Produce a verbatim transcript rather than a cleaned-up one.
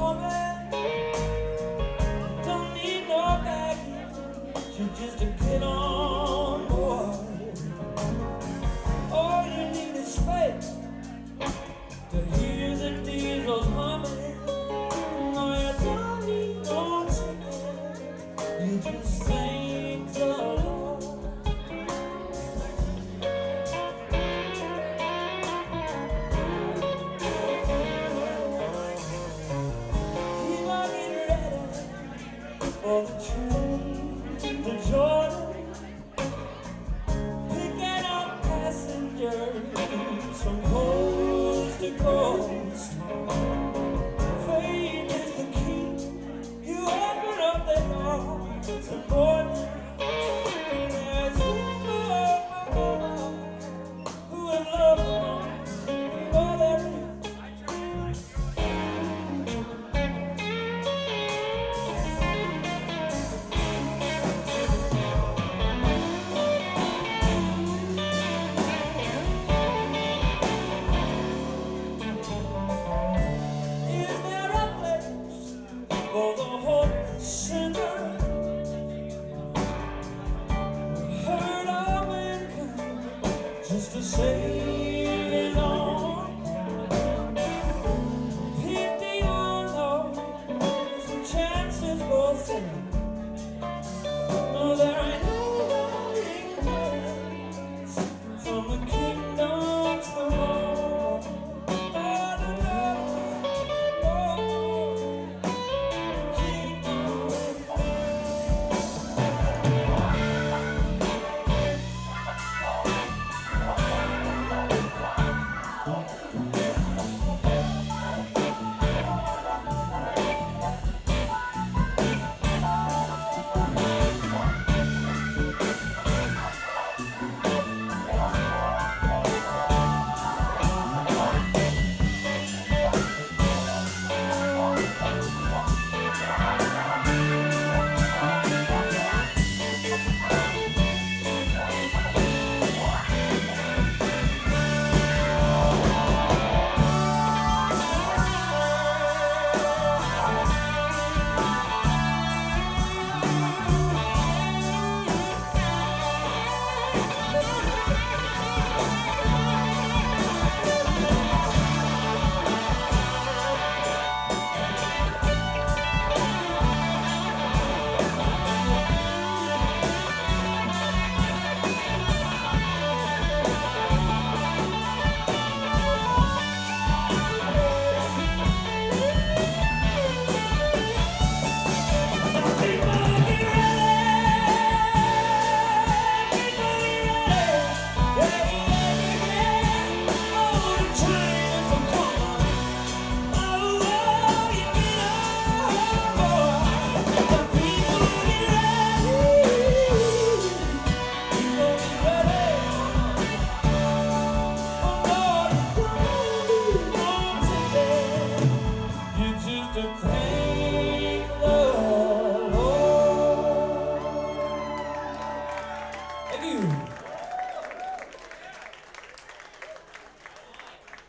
woman don't need no baggage, you just to get on board. All you need is space to hear the diesels humming. No, you don't need no ticket, you just thank the Lord. Keep on getting ready for the train to Jordan, picking up passengers from coast to coast. Faith is the key. You open up the door to board them. There's people who have loved them all their lives. Is there a place for the hopeless sinner? Heard of mankind just to save his own. Pity on those chances both in